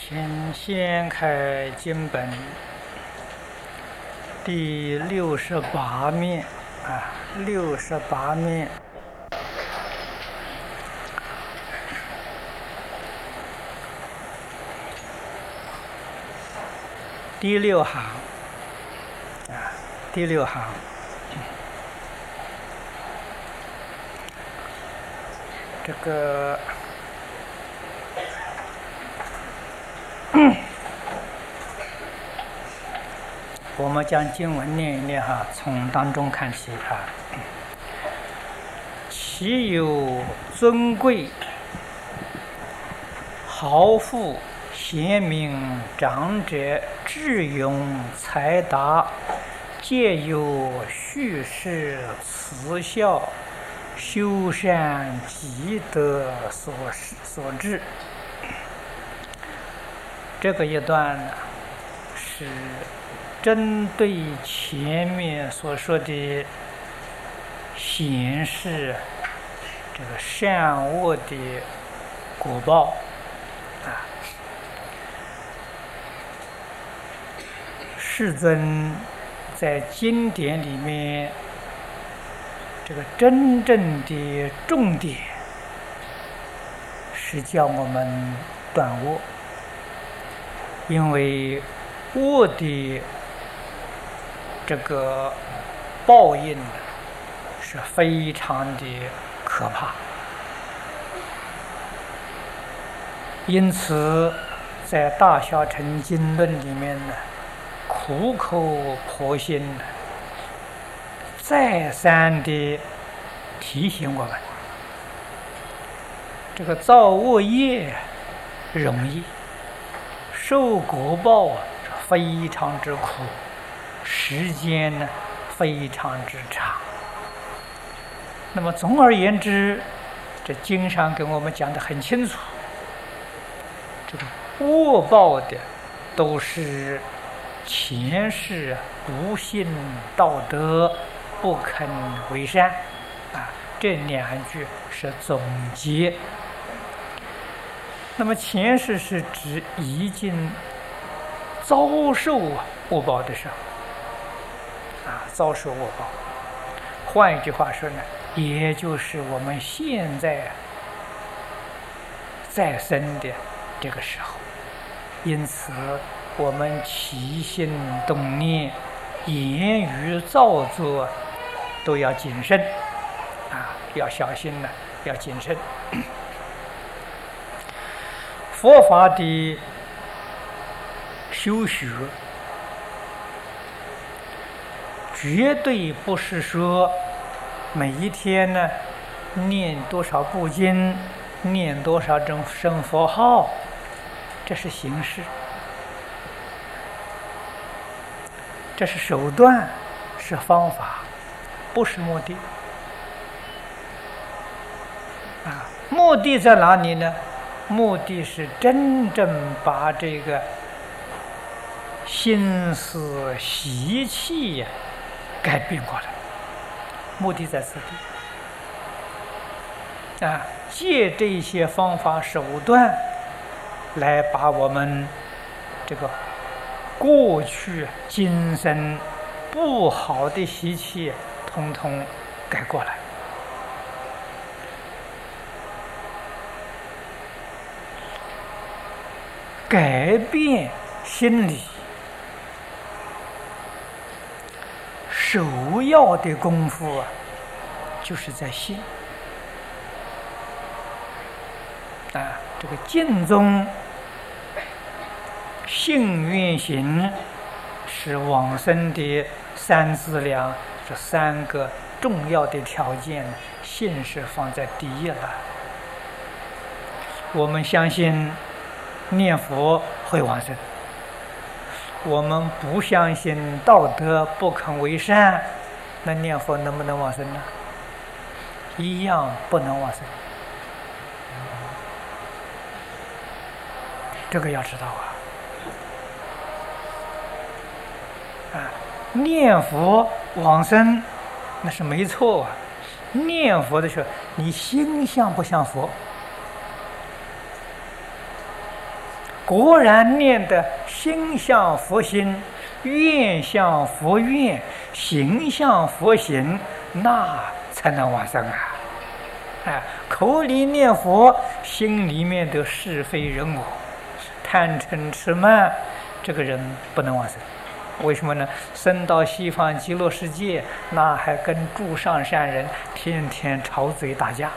请掀开经本第68面，68面第6行，第6行。这个我们将经文念一念哈，从当中看起啊。其有尊贵、豪富、贤明、长者、智勇、才达，皆有叙事、慈孝、修善积德所致。这个一段呢，是针对前面所说的显示这个善恶的果报啊。世尊在经典里面，这个真正的重点是叫我们断恶，因为恶的这个报应是非常的可怕，因此在《大小乘经论》里面呢，苦口婆心的再三的提醒我们，这个造恶业容易，受果报非常之苦，时间呢非常之长。那么总而言之，这经上给我们讲得很清楚，这个恶报的都是前世不信道德，不肯为善啊，这2句是总结。那么前世是指已经遭受恶报的时候啊，遭受恶报。换一句话说呢，也就是我们现在在生的这个时候。因此我们起心动念、言语造作都要谨慎啊，要小心呢，要谨慎。佛法的修学绝对不是说每一天呢念多少部经，念多少声佛号，这是形式，这是手段，是方法，不是目的啊。目的在哪里呢？目的是真正把这个心思习气改变过来，目的在此地啊。借这些方法手段来把我们这个过去今生不好的习气统统改过来。改变心理首要的功夫啊，就是在心啊。这个净宗信愿行是往生的3资粮，这3个重要的条件，信是放在第一了。我们相信念佛会往生，我们不相信道德，不肯为善，那念佛能不能往生呢？一样不能往生。这个要知道啊！念佛往生那是没错啊。念佛的时候，你心像不像佛？ 果然念的心向佛心，愿向佛愿，行向佛行，那才能往生啊！口里念佛，心里面的是非人我、贪嗔痴慢，这个人不能往生。为什么呢？生到西方极乐世界，那还跟诸上善人天天吵嘴打架，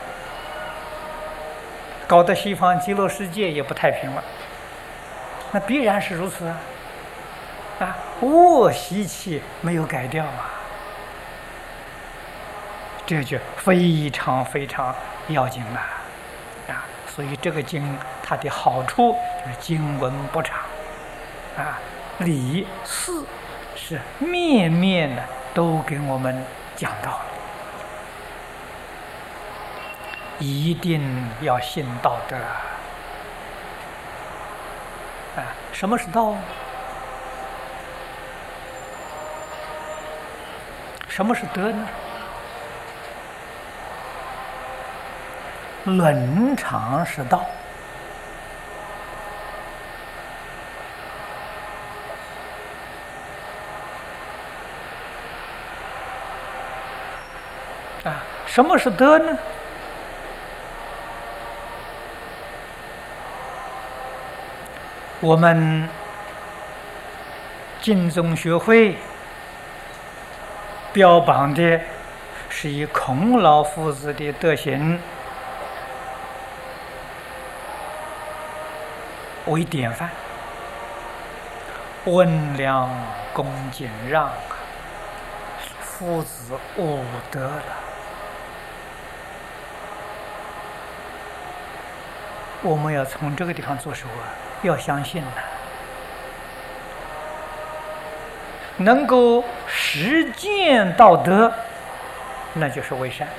搞得西方极乐世界也不太平了。那必然是如此啊！恶习气没有改掉啊，这就非常非常要紧了啊！所以这个经它的好处就是经文不长啊，理事是面面的都给我们讲到了，一定要信道德啊！什么是道？什么是德呢？伦常是道。什么是德呢？我们净宗学会标榜的是以孔老夫子的德行为典范，温良恭俭让，夫子无德了。我们要从这个地方着手啊，要相信呢，能够实践道德，那就是为善。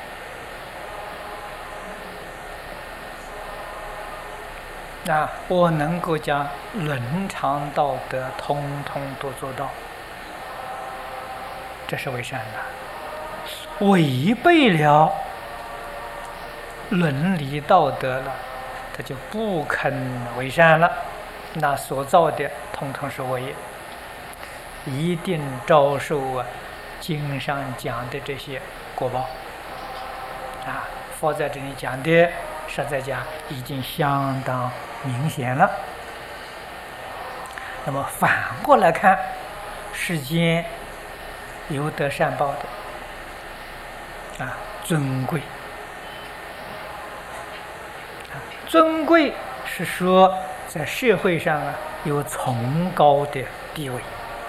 我能够将伦常道德通通都做到，这是为善的。违背了伦理道德了，他就不肯为善了，那所造的通通是恶业，一定遭受经上讲的这些果报佛在这里讲的实在讲已经相当明显了。那么反过来看，世间有得善报的尊贵尊贵是说在社会上有崇高的地位，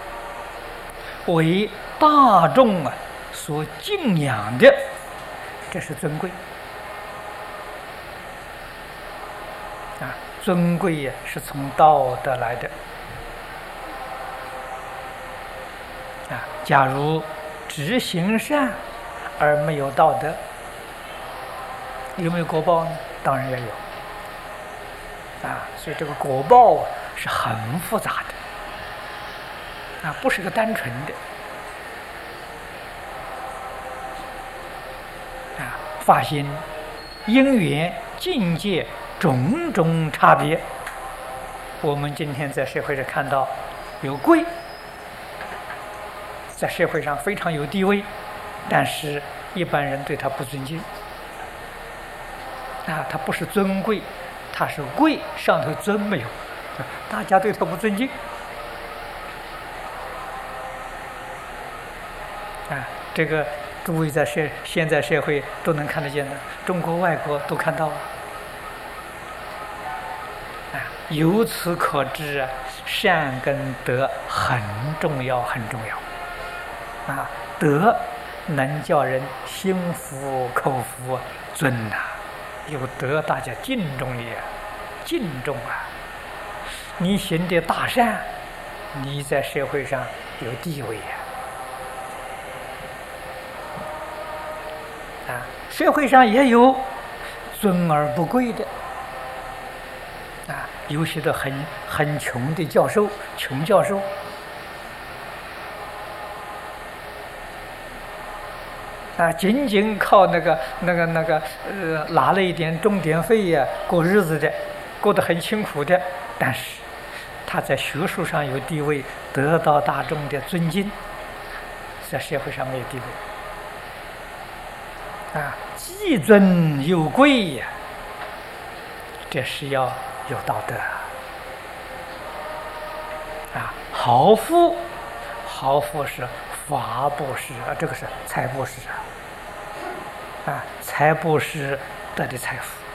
为大众所敬仰的，这是尊贵尊贵是从道德来的假如只行善而没有道德，有没有果报呢？当然也有所以这个果报是很复杂的不是个单纯的发心、因缘、境界种种差别。我们今天在社会上看到有贵，在社会上非常有地位，但是一般人对他不尊敬他不是尊贵，他是贵，上头尊没有，大家对他不尊敬这个诸位在现在社会都能看得见的，中国外国都看到由此可知善跟德很重要，很重要德能叫人心服口服尊有德大家敬重你敬重你行的大善，你在社会上有地位社会上也有尊而不贵的有些的很穷的教授，穷教授仅仅靠那个拿了一点钟点费过日子的，过得很辛苦的，但是他在学术上有地位，得到大众的尊敬，在社会上没有地位啊，既尊又贵呀，这是要有道德啊。好富，好富是法布施啊，这个是财布施啊，财布施得的财富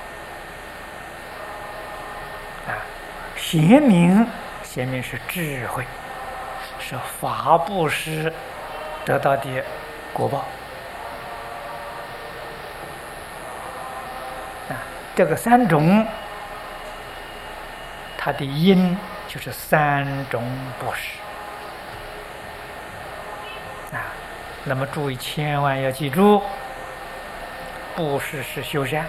啊。贤明，贤明是智慧，是法布施得到的果报啊。这个三种，它的因就是三种布施啊。那么注意，千万要记住，布施是修善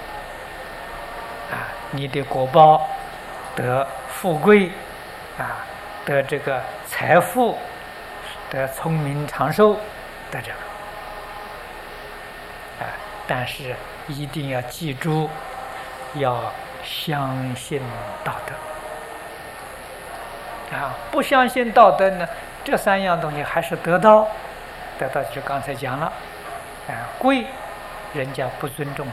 啊，你的果报得富贵啊，得这个财富，得聪明长寿，得这个啊。但是一定要记住，要相信道德啊！不相信道德呢，这三样东西还是得到就刚才讲了啊，贵人家不尊重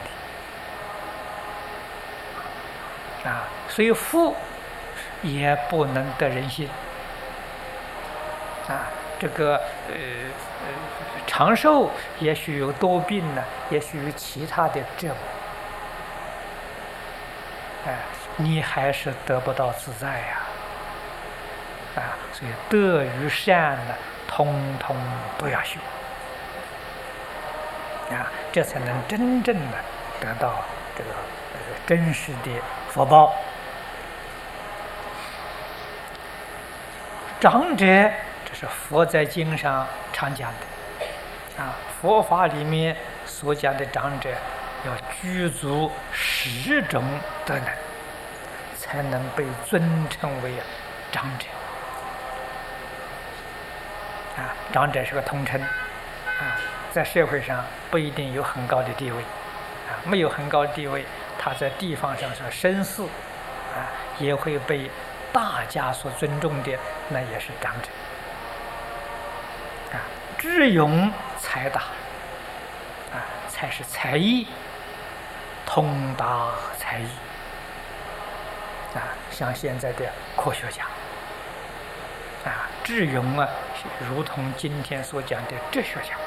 你啊，所以富也不能得人心啊。这个长寿也许有多病呢，也许有其他的折磨，你还是得不到自在呀啊！所以德与善呢，通通都要修啊，这才能真正的得到这个真实的福报。长者，这是佛在经上常讲的啊，佛法里面所讲的长者要具足10种德能，才能被尊称为长者啊。长者是个统称啊，在社会上不一定有很高的地位啊，没有很高的地位，他在地方上是绅士啊，也会被大家所尊重的，那也是长者啊。智勇才大啊，才是才艺，通达才艺啊。像现在的科学家啊，智勇啊，如同今天所讲的哲学家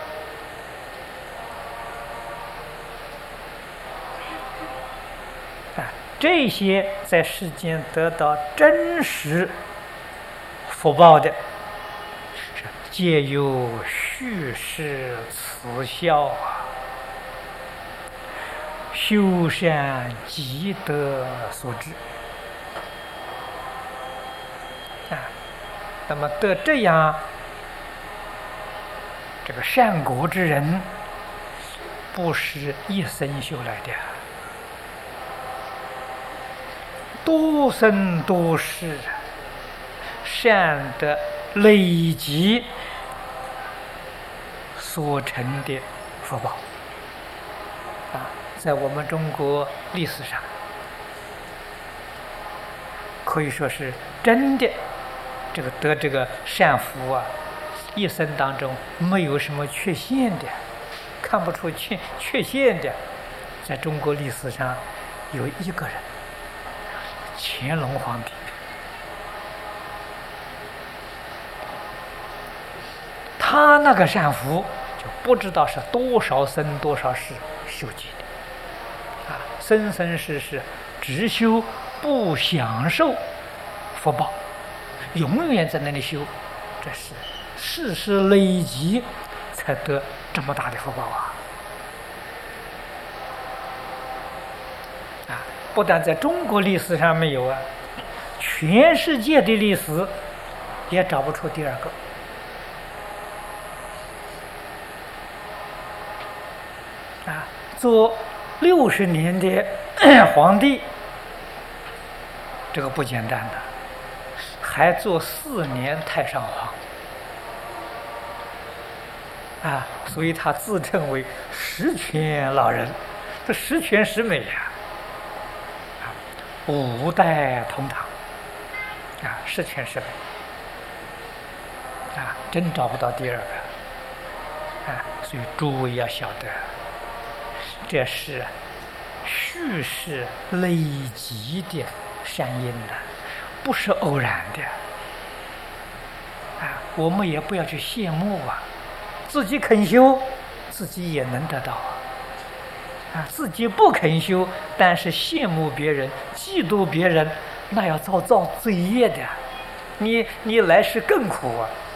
啊，这些在世间得到真实福报的，皆由虚实慈孝啊，修善积德所致啊。那么得这样这个善果之人，不是一生修来的，多生多世善的累积所成的福报啊。在我们中国历史上，可以说是真的这个得这个善福啊，一生当中没有什么缺陷的，看不出缺陷的，在中国历史上有一个人，乾隆皇帝。他那个善福就不知道是多少生多少世修积的啊，生生世世只修不享受福报，永远在那里修，这是世世累积才得这么大的福报啊！不但在中国历史上没有啊，全世界的历史也找不出第二个啊！做60年的皇帝，这个不简单的，还做4年太上皇啊！所以他自称为十全老人，这十全十美呀！5代同堂十全十美真找不到第二个所以诸位要晓得，这是蓄势累积的善因不是偶然的我们也不要去羡慕自己肯修，自己也能得到自己不肯修，但是羡慕别人、嫉妒别人，那要造罪业的，你来世更苦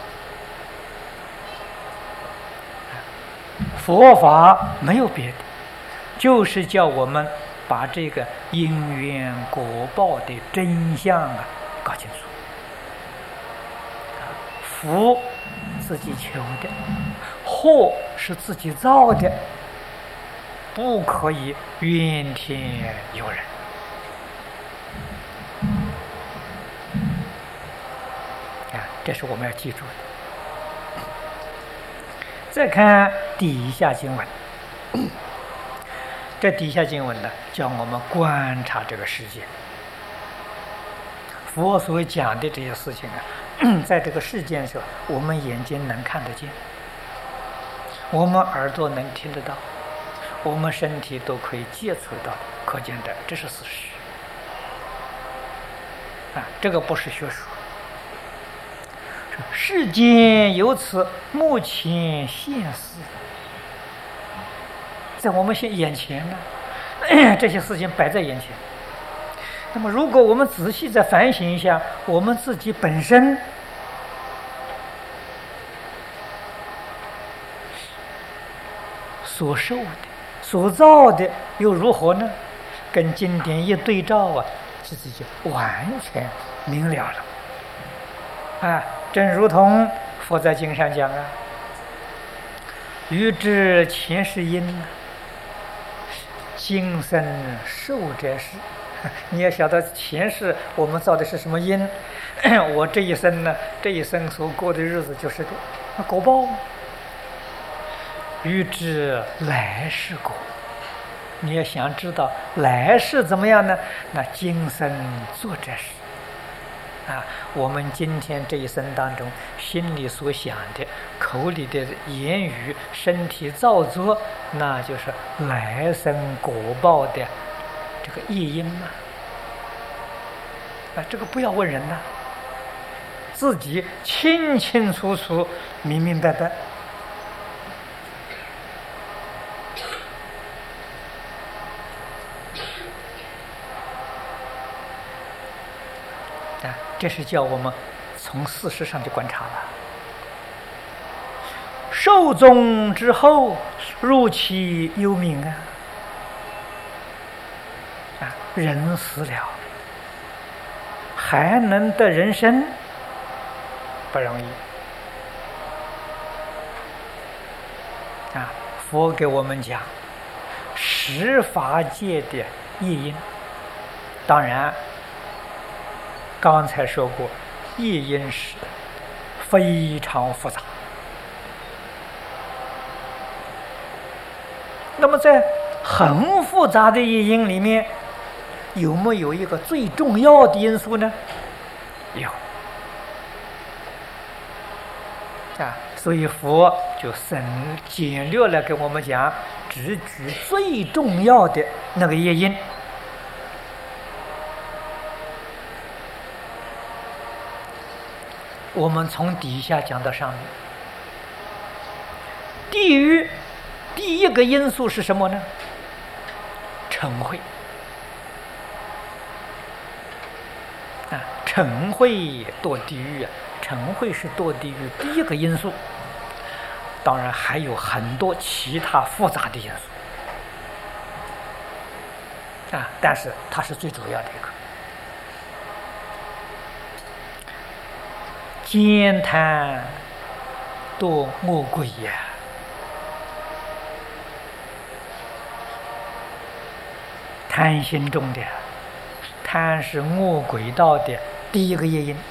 佛法没有别的，就是叫我们把这个因缘果报的真相搞清楚。福自己求的，祸是自己造的，不可以怨天尤人这是我们要记住的。再看底下经文，这底下经文呢，叫我们观察这个世界。佛所讲的这些事情在这个世界上，我们眼睛能看得见，我们耳朵能听得到，我们身体都可以接触到，可见的，这是事实这个不是学术。世间由此目前现世，在我们眼前呢，这些事情摆在眼前。那么，如果我们仔细再反省一下，我们自己本身所受的、所造的，又如何呢？跟经典一对照自己就完全明了了。正如同佛在经上讲欲知前世因今生受者是。你也晓得前世我们造的是什么因，我这一生所过的日子就是个果报。欲知来世果，你也想知道来世怎么样呢？那今生做这事我们今天这一生当中，心里所想的、口里的言语、身体造作，那就是来生果报的这个业因这个不要问人自己清清楚楚、明明白白。这是叫我们从事实上去观察了。寿终之后，如其幽冥人死了，还能得人身，不容易佛给我们讲十法界的业因，当然刚才说过，业因是非常复杂。那么在很复杂的业因里面，有没有一个最重要的因素呢？有所以佛就简略了给我们讲，只举最重要的那个业因。我们从底下讲到上面，地狱第一个因素是什么呢？嗔恚嗔恚堕地狱嗔恚是堕地狱第一个因素，当然还有很多其他复杂的因素但是它是最主要的一个。奸贪堕恶鬼贪心重的，贪是恶鬼道的第一个业因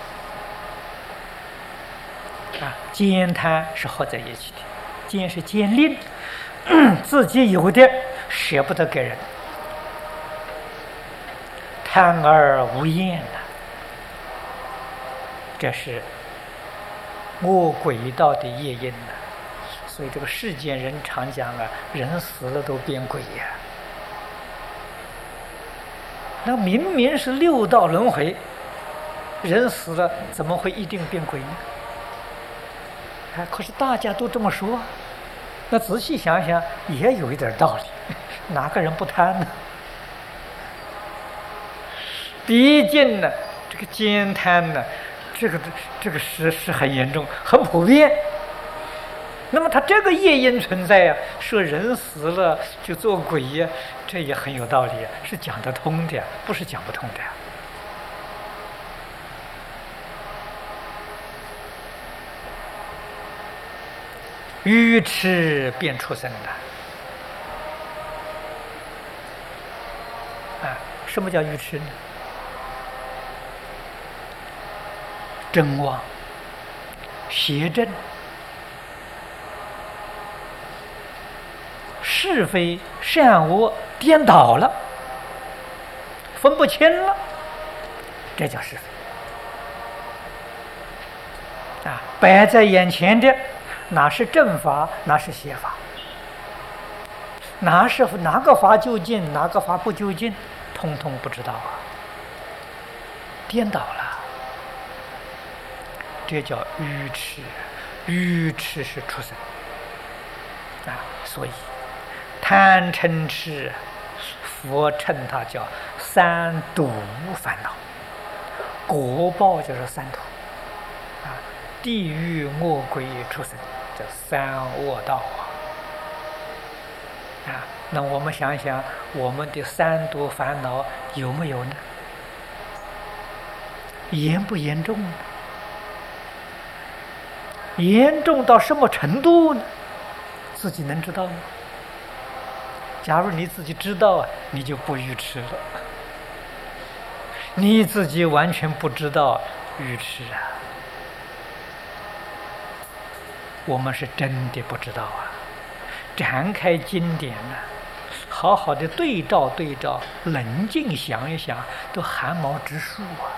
奸贪是合在一起的，奸是奸吝，自己有的舍不得给人，贪而无厌这是恶鬼道的业因呢。所以这个世间人常讲啊，人死了都变鬼呀。那明明是六道轮回，人死了怎么会一定变鬼呢？可是大家都这么说，那仔细想想也有一点道理，哪个人不贪呢？毕竟呢，这个奸贪呢，这个是很严重、很普遍。那么他这个业因存在啊，说人死了就做鬼呀，这也很有道理，是讲得通的，不是讲不通的。愚痴变畜生的啊！什么叫愚痴呢？真妄、邪正、是非善恶颠倒了，分不清了，这叫是非啊！摆在眼前的哪是正法，哪是邪法，哪个法究竟，哪个法不究竟，通通不知道啊！颠倒了，这叫愚痴。愚痴是畜生啊！所以贪嗔痴，佛称它叫三毒烦恼，果报就是三毒啊，地狱恶鬼畜生叫三恶道啊！那我们想想，我们的三毒烦恼有没有呢？严不严重呢？严重到什么程度呢？自己能知道吗？假如你自己知道啊，你就不愚痴了。你自己完全不知道，愚痴啊！我们是真的不知道啊！展开经典呢，好好的对照，冷静想一想，都汗毛直竖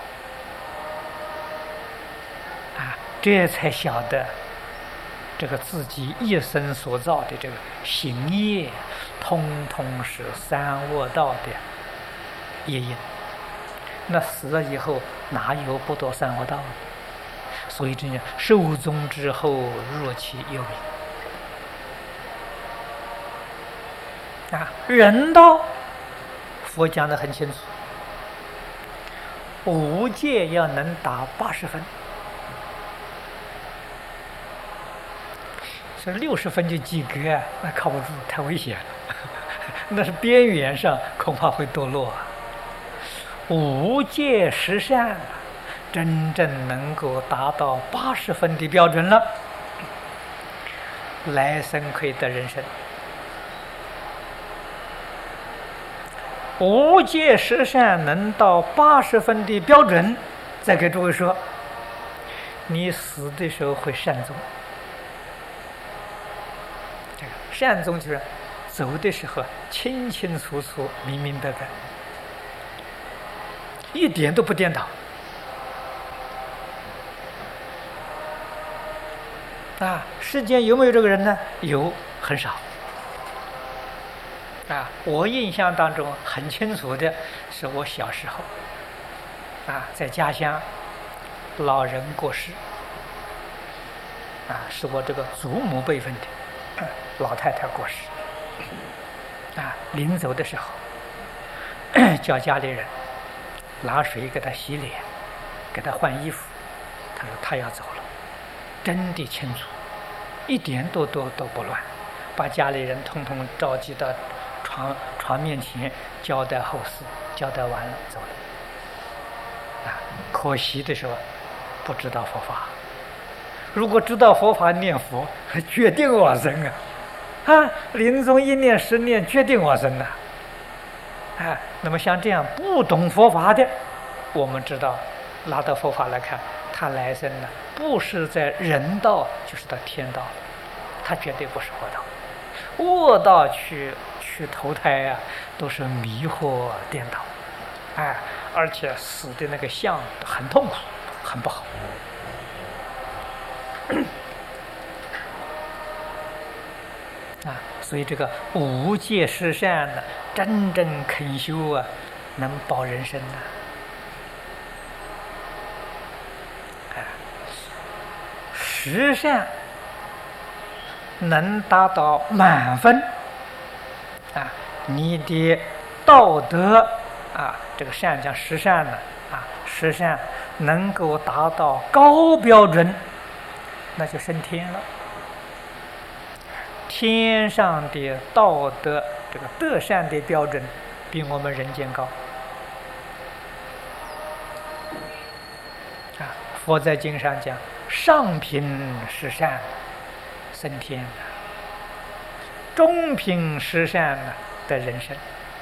啊！这才晓得，这个自己一生所造的这个行业，通通是三恶道的业因。那死了以后，哪有不堕三恶道呢？所以这样寿终之后，若其幽冥啊，人道佛讲得很清楚，五戒要能打80分。这60分就及格啊，那靠不住，太危险了。那是边缘上，恐怕会堕落啊。五戒十善，真正能够达到80分的标准了，来生可以得人生。五戒十善能到80分的标准，再给诸位说，你死的时候会善终。善终就是走的时候清清楚楚、明明白白，一点都不颠倒啊！世间有没有这个人呢？有，很少啊！我印象当中很清楚的是，我小时候啊，在家乡老人过世啊，是我这个祖母辈分的老太太过世啊，临走的时候叫家里人拿水给她洗脸，给她换衣服。她说她要走了，真的清楚，一点都不乱，把家里人通通召集到床面前，交代后事，交代完了走了啊。可惜的时候不知道佛法，如果知道佛法念佛，决定往生啊！啊，临终1念10念，决定往生了。啊，那么像这样不懂佛法的，我们知道，拿到佛法来看，他来生呢，不是在人道，就是到天道，他绝对不是恶道。恶道去投胎啊，都是迷惑颠倒，而且死的那个相很痛苦，很不好。 所以这个无戒十善呢，真正肯修啊，能保人身呐。十善能达到满分你的道德这个善讲十善呢十善能够达到高标准，那就升天了。天上的道德这个德善的标准比我们人间高佛在经上讲上品十善升天中品十善得人身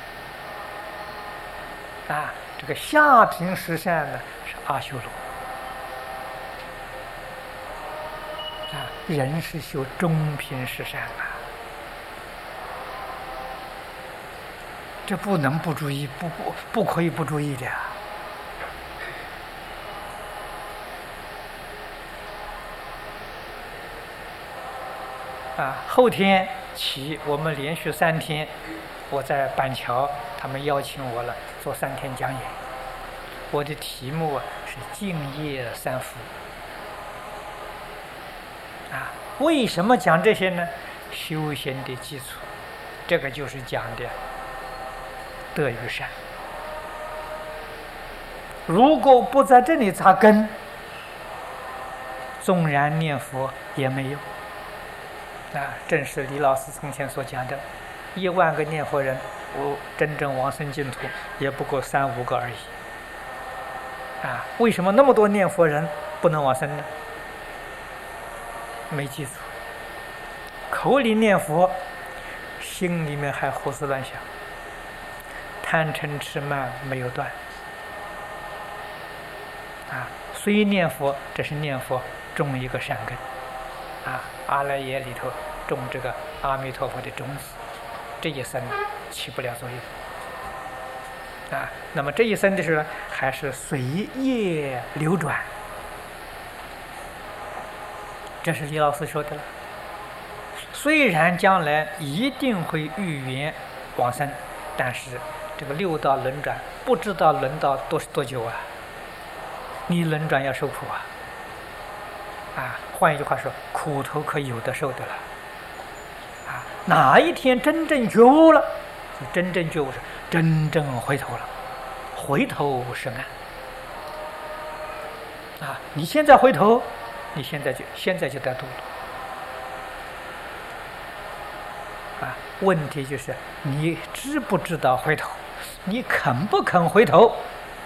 这个下品十善呢是阿修罗人是修中品十善这不能不注意，不可以不注意的后天起我们连续3天，我在板桥，他们邀请我了做3天讲演。我的题目是敬业三福为什么讲这些呢？修行的基础，这个就是讲的德与善。如果不在这里扎根，纵然念佛也没用正是李老师从前所讲的，1万个念佛人，我真正往生净土也不过3、5个而已为什么那么多念佛人不能往生呢？没记住，口里念佛，心里面还胡思乱想，贪嗔痴慢没有断虽念佛，这是念佛种一个善根阿赖耶里头种这个阿弥陀佛的种子，这一生起不了作用那么这一生的时候还是随业流转，这是李老师说的了。虽然将来一定会预言往生，但是这个6道轮转不知道轮到多久你轮转要受苦换一句话说，苦头可有的受的了哪一天真正觉悟了，就真正觉悟是真正回头了，回头是岸你现在回头，你现在就得度了问题就是你知不知道回头，你肯不肯回头，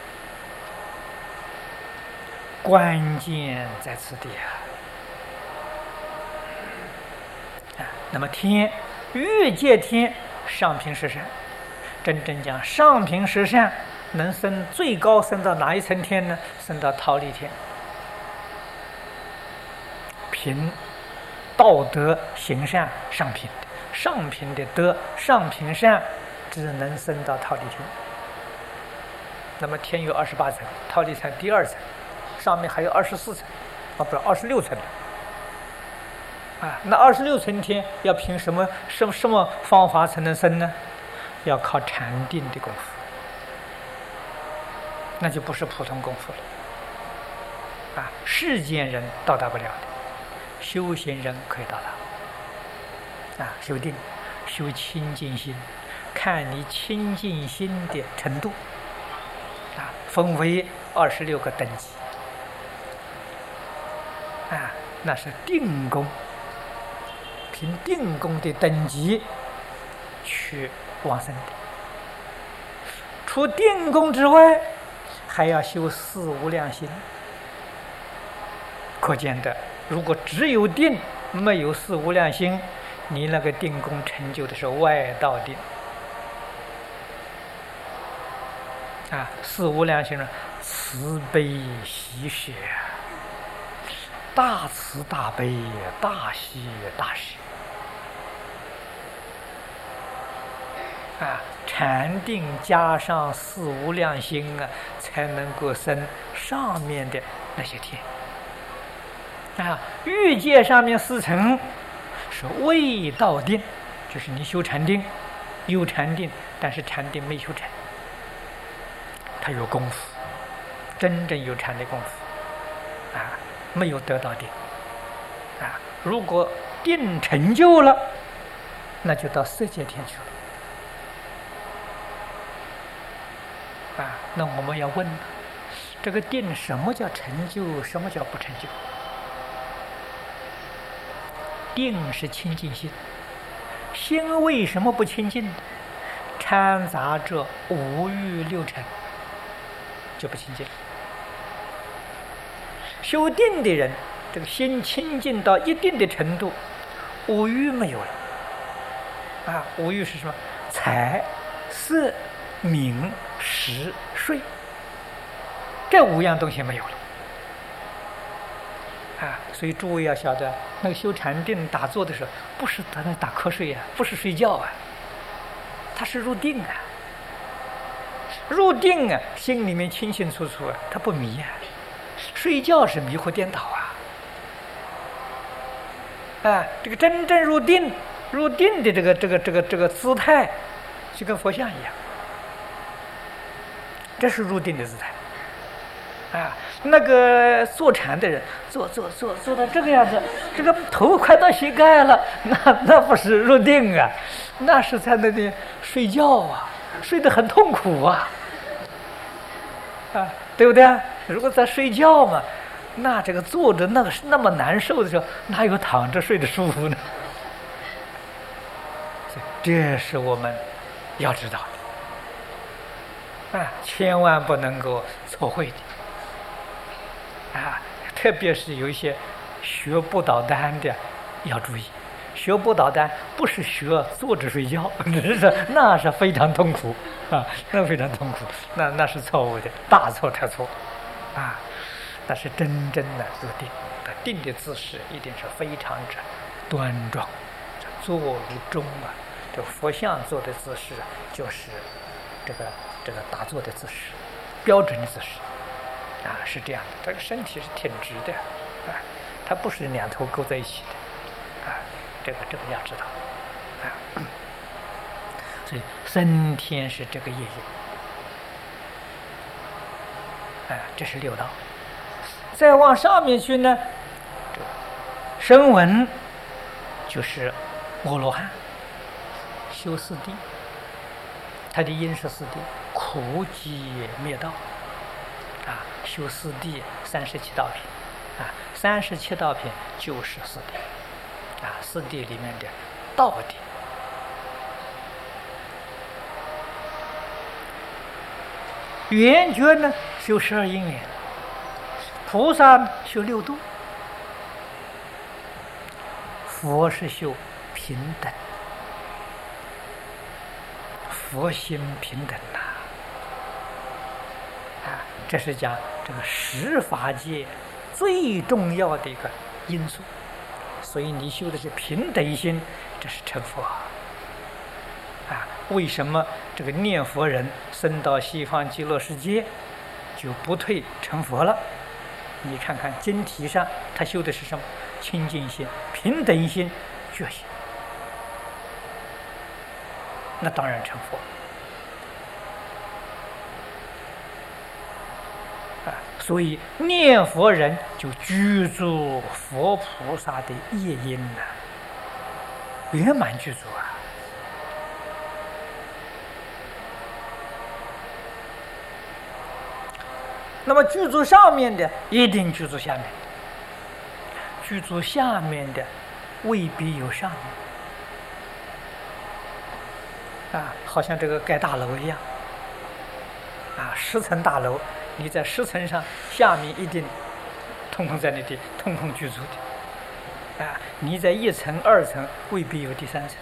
关键在此地那么天欲界天上品十善，真正讲上品十善能升最高，升到哪一层天呢？升到忉利天。凭道德行善上品的，上品的德上品善只能升到忉利天。那么天有28层，忉利层第2层，上面还有24层不是26层那26层天要凭什么方法才能升呢？要靠禅定的功夫，那就不是普通功夫了世间人到达不了的，修行人可以到达修定修清净心，看你清净心的程度分为26个等级那是定功，凭定功的等级去往生的。除定功之外，还要修4无量心。可见的，如果只有定没有4无量心，你那个定功成就的是外道定4无量心呢，慈悲喜舍，大慈大悲，大喜大舍禅定加上4无量心才能够升上面的那些天。 啊，欲界上面4层是未到定，就是你修禅定，有禅定，但是禅定没修成，他有功夫，真正有禅的功夫啊，没有得到定啊。如果定成就了，那就到色界天去了啊。那我们要问，这个定什么叫成就，什么叫不成就？定是清净心，心为什么不清净？掺杂着五欲六尘，就不清净。修定的人，这个心清净到一定的程度，五欲没有了啊。五欲是什么？财、色、名、食、睡，这5样东西没有了啊。所以诸位要晓得，那个修禅定打坐的时候，不是在那打瞌睡啊，不是睡觉啊，他是入定啊。入定啊，心里面清清楚楚啊，他不迷啊。睡觉是迷惑颠倒啊！这个真正入定的这个姿态，就跟佛像一样，这是入定的姿态啊。那个坐禅的人，坐到这个样子，这个头快到膝盖了，那不是入定啊，那是在那里睡觉啊，睡得很痛苦啊，对不对？如果在睡觉嘛，那这个坐着那么难受的时候，哪有躺着睡得舒服呢？这是我们要知道的啊，千万不能够错会的啊！特别是有一些学不倒单的要注意，学不倒单不是学坐着睡觉，那是非常痛苦啊，那非常痛苦，那是错误的，大错特错啊！那是真正的入定，定的姿势一定是非常之端庄，坐如钟啊。这佛像坐的姿势就是这个打坐的姿势，标准的姿势啊，是这样的。这个身体是挺直的啊，它不是两头勾在一起的啊，这个要知道啊。所以升天是这个业用啊，这是6道。再往上面去呢，声闻就是阿罗汉，修4谛，他的因是4谛，苦集灭道啊，修4谛37道品啊，37道品就是4谛啊，4谛里面的道谛。圆觉呢修12因缘，菩萨修6度，佛是修平等，佛心平等呐！啊，这是讲这个十法界最重要的一个因素。所以你修的是平等心，这是成佛啊！为什么这个念佛人升到西方极乐世界就不退成佛了？你看看经题上他修的是什么？清净心、平等心、觉心，那当然成佛啊！所以念佛人就具足佛菩萨的业因呐，圆满具足啊！那么具足上面的一定具足下面的，具足下面的未必有上面啊，好像这个盖大楼一样啊，10层大楼，你在10层上，下面一定通通在那里通通具足的啊，你在1层2层未必有第3层。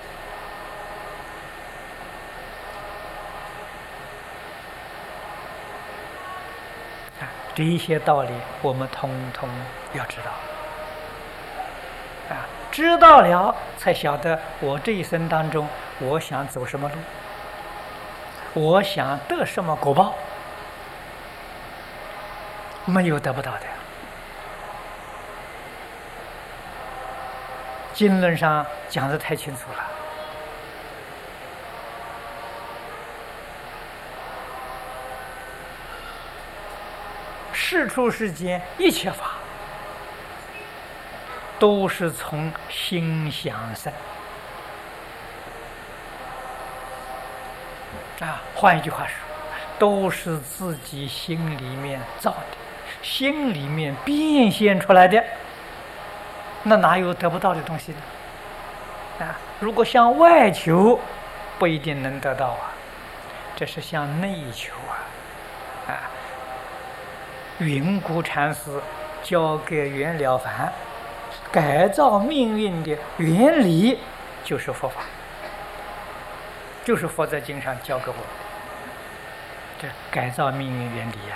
这一些道理我们通通要知道啊，知道了才晓得我这一生当中我想走什么路，我想得什么果报，没有得不到的经论上讲得太清楚了。世出世间一切法，都是从心想生。换一句话说，都是自己心里面造的，心里面变现出来的。那哪有得不到的东西呢？如果向外求，不一定能得到啊，这是向内求啊。云谷禅师教给袁了凡改造命运的原理，就是佛法，就是佛在经上教给我们这改造命运原理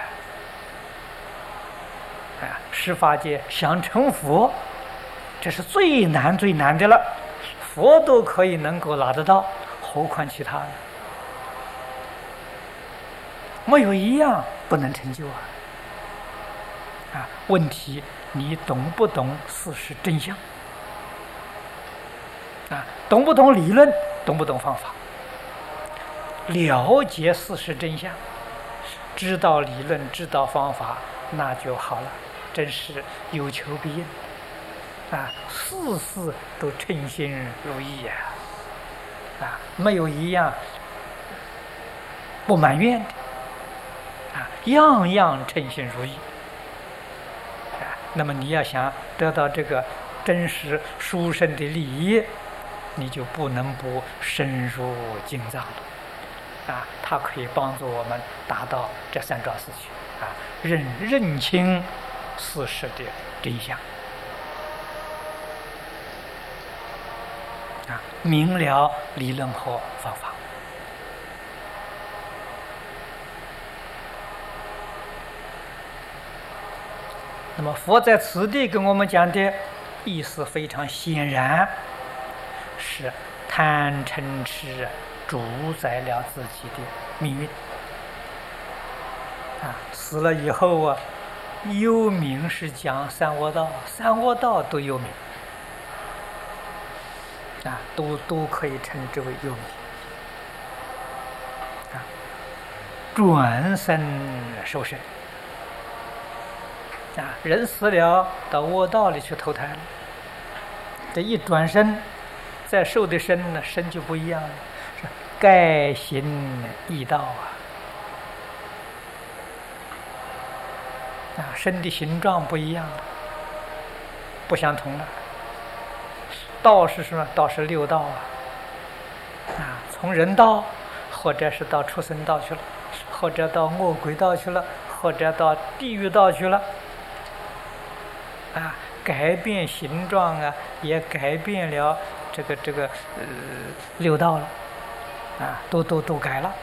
十法界想成佛，这是最难最难的了，佛都可以能够拿得到，何况其他的？没有一样不能成就问题你懂不懂事实真相懂不懂理论，懂不懂方法？了解事实真相，知道理论，知道方法，那就好了，真是有求必应事事都称心如意没有一样不埋怨的样样称心如意那么你要想得到这个真实殊胜的利益，你就不能不深入经藏它可以帮助我们达到这三桩事情认清事实的真相明了理论和方法。那么佛在此地跟我们讲的意思非常显然，是贪嗔痴主宰了自己的命运死了以后幽冥是讲三恶道，三恶道都幽冥都可以称之为幽冥转生受生人死了到恶道里去投胎了，这一转身再受的身呢，身就不一样了，是盖行异道身的形状不一样了，不相同了。道是什么？道是六道从人道，或者是到畜生道去了，或者到恶鬼道去了，或者到地狱道去了改变形状也改变了这个六道了都改了。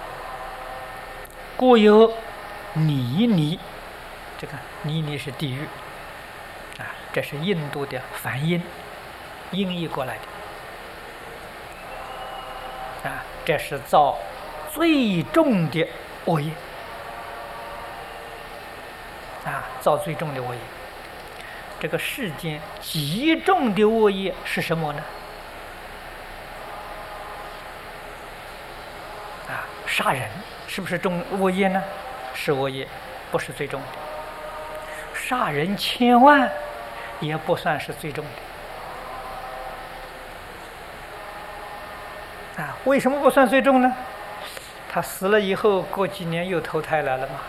故有泥，这个泥是地狱这是印度的梵音音译过来的这是造最重的恶业造最重的恶业。这个世间极重的恶业是什么呢？杀人是不是重恶业呢？是恶业，不是最重的。杀人千万也不算是最重的为什么不算最重呢？他死了以后过几年又投胎来了嘛。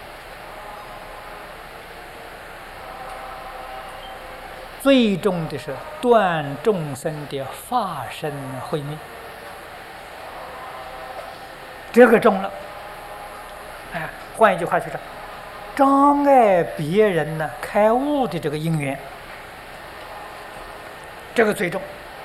最重的是断众生的法身慧命，这个重了换一句话就是障碍别人呢开悟的这个因缘，这个最重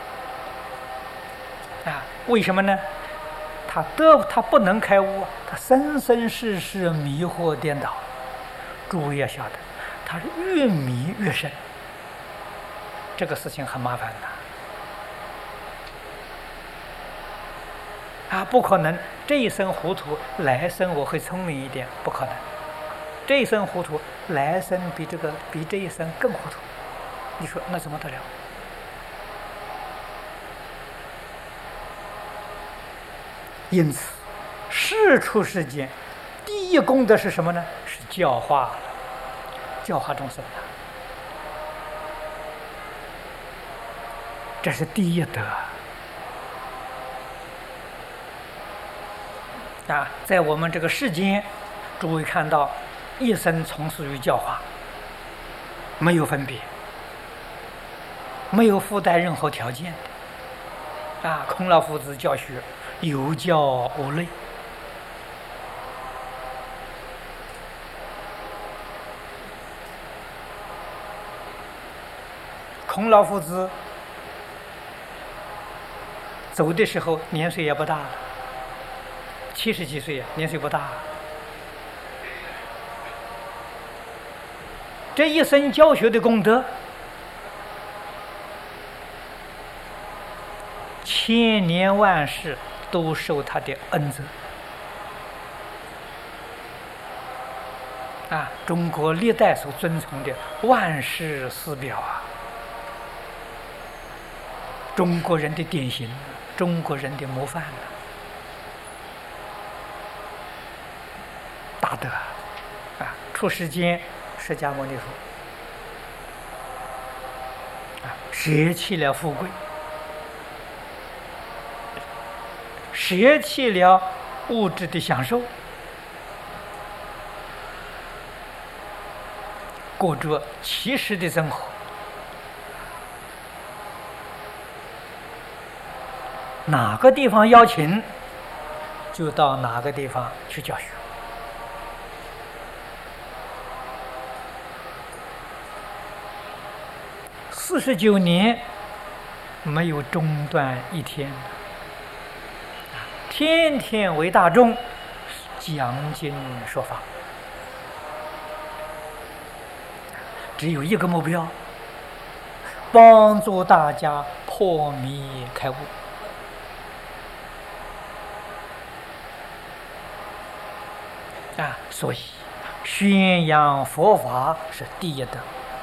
为什么呢？他不能开悟他生生世世迷惑颠倒。诸位要晓得，他是越迷越深，这个事情很麻烦的不可能这一生糊涂，来生我会聪明一点，不可能。这一生糊涂，来生比这一生更糊涂，你说那怎么得了因此，世出世间，第一功德是什么呢？是教化，教化众生的，这是第一德啊！在我们这个世间，诸位看到，一生从事于教化，没有分别，没有附带任何条件的啊！孔老夫子教学有教无类。孔老夫子走的时候年岁也不大了，70几岁，年岁不大。这一生教学的功德，千年万世都受他的恩泽。啊，中国历代所尊崇的万世师表啊，中国人的典型，中国人的模范啊，大德啊！出世间，释迦牟尼佛啊，舍弃了富贵，舍弃了物质的享受，过着其实的生活。哪个地方邀请，就到哪个地方去教学。49年没有中断一天，天天为大众讲经说法，只有一个目标：帮助大家破迷开悟。啊，所以宣扬佛法是第一德。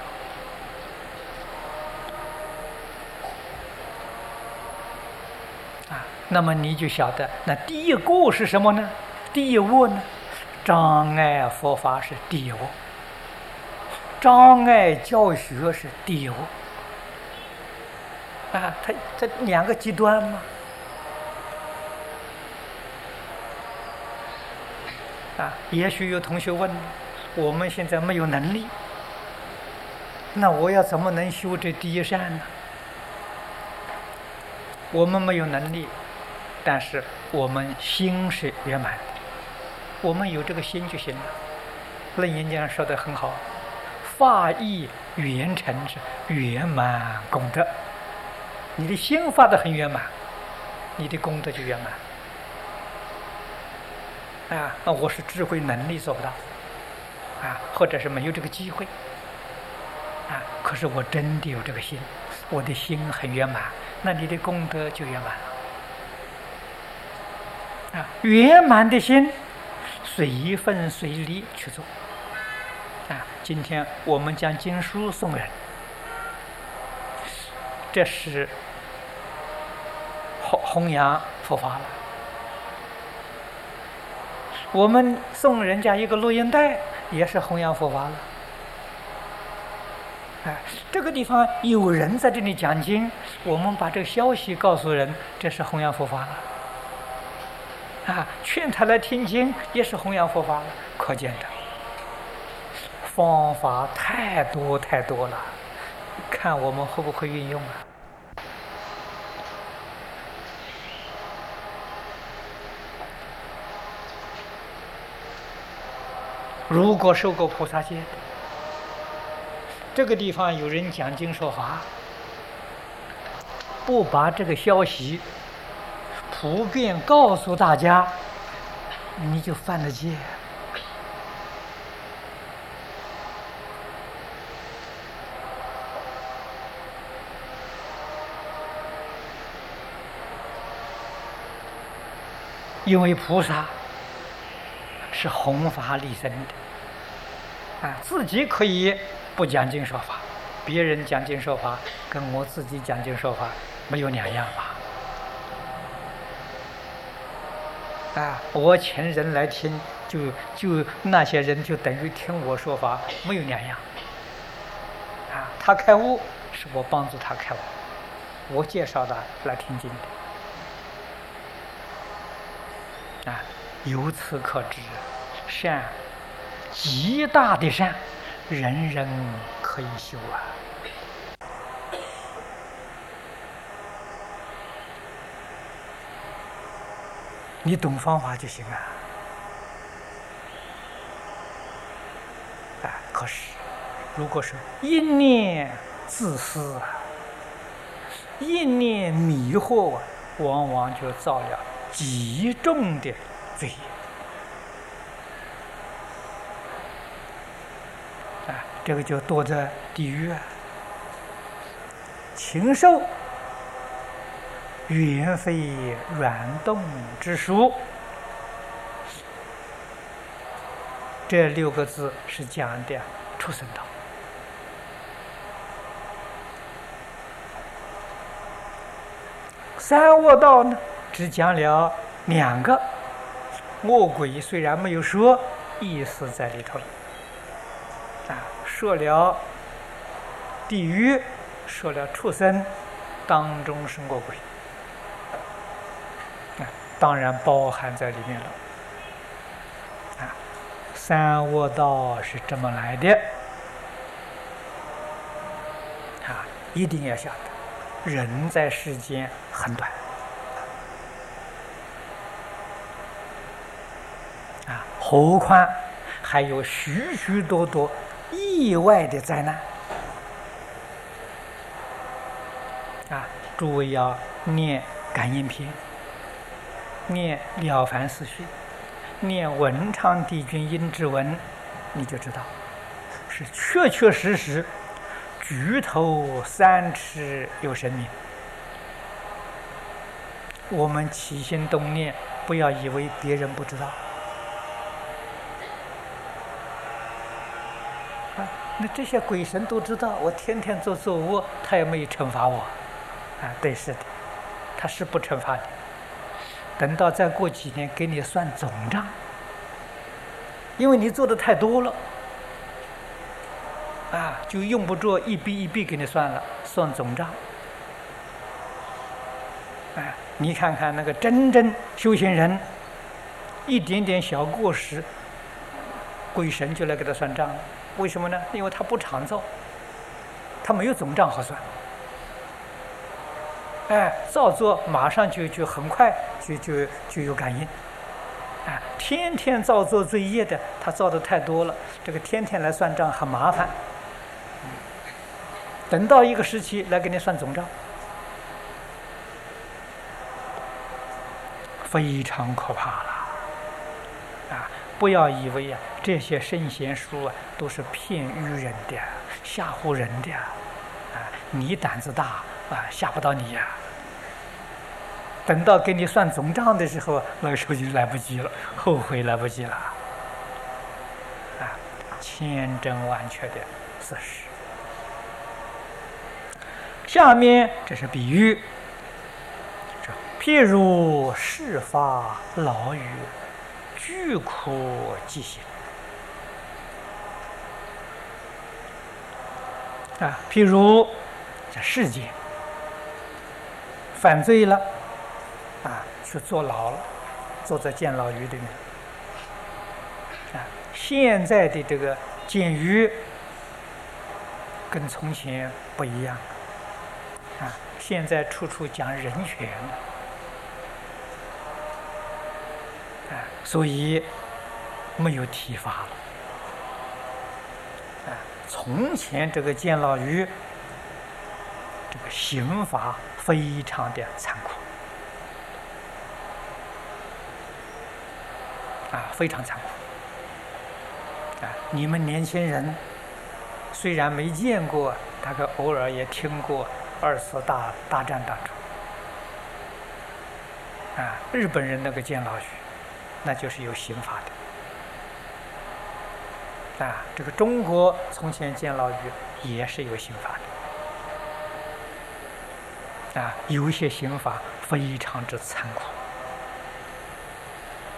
啊，那么你就晓得，那第一过是什么呢？第一恶呢？障碍佛法是第一恶，障碍教学是第一恶。啊，它这两个极端嘛。啊，也许有同学问，我们现在没有能力，那我要怎么能修这第一善呢？我们没有能力，但是我们心是圆满的，我们有这个心就行了。楞严经上说得很好，发意圆成是圆满功德。你的心发得很圆满，你的功德就圆满。啊，我是智慧能力做不到，啊，或者是没有这个机会，啊，可是我真的有这个心，我的心很圆满，那你的功德就圆满了。啊，圆满的心，随分随力去做。啊，今天我们将经书送人，这是弘扬佛法了。我们送人家一个录音带，也是弘扬佛法了。哎，这个地方有人在这里讲经，我们把这个消息告诉人，这是弘扬佛法了。啊，劝他来听经，也是弘扬佛法了。可见的方法太多太多了，看我们会不会运用啊？如果受过菩萨戒的，这个地方有人讲经说法，不把这个消息普遍告诉大家，你就犯了戒。因为菩萨是弘法利生的，啊，自己可以不讲经说法，别人讲经说法跟我自己讲经说法没有两样吧？ 我请人来听，就那些人就等于听我说法，没有两样。他开悟是我帮助他开悟，我介绍他来听经的。由此可知，善极大的善，人人可以修啊。你懂方法就行啊。可是如果是一念自私一念迷惑往往就造了极重的罪业。这个就堕在地狱禽兽原非软动之属。这6个字是讲的畜生道。三恶道呢，只讲了2个。恶鬼虽然没有说，意思在里头了。说了地狱，说了畜生，当中是恶鬼。当然包含在里面了。三恶道是这么来的。一定要晓得，人在世间很短。何况还有许许多多意外的灾难。诸位要念感应篇，念了凡四训，念文昌帝君阴之文，你就知道是确确实实举头三尺有神明。我们起心动念，不要以为别人不知道。那这些鬼神都知道，我天天做作恶，他也没有惩罚我。对，是的，他是不惩罚你。等到再过几年给你算总账，因为你做的太多了，就用不着一笔一笔给你算了，算总账。你看看那个真正修行人，一点点小过失，鬼神就来给他算账了。为什么呢？因为他不常造，他没有总账好算。造作马上就很快就有感应。天天造作罪业的，他造的太多了，这个天天来算账很麻烦。等到一个时期来给你算总账，非常可怕了。不要以为这些圣贤书都是骗愚人的、吓唬人的。你胆子大吓不到你呀。等到给你算总账的时候，那个时候就来不及了，后悔来不及了。千真万确的事实。下面这是比喻，譬如事发牢狱，巨苦极刑。譬如这世间犯罪了，去坐牢了，坐在监牢狱里面。现在的这个监狱跟从前不一样。现在处处讲人权，所以没有体罚了。从前这个监牢狱，这个刑罚非常的残酷，非常残酷。你们年轻人虽然没见过，大概偶尔也听过2次大战当中，日本人那个监牢狱，那就是有刑罚的。这个中国从前监牢狱也是有刑罚的。有一些刑罚非常之残酷。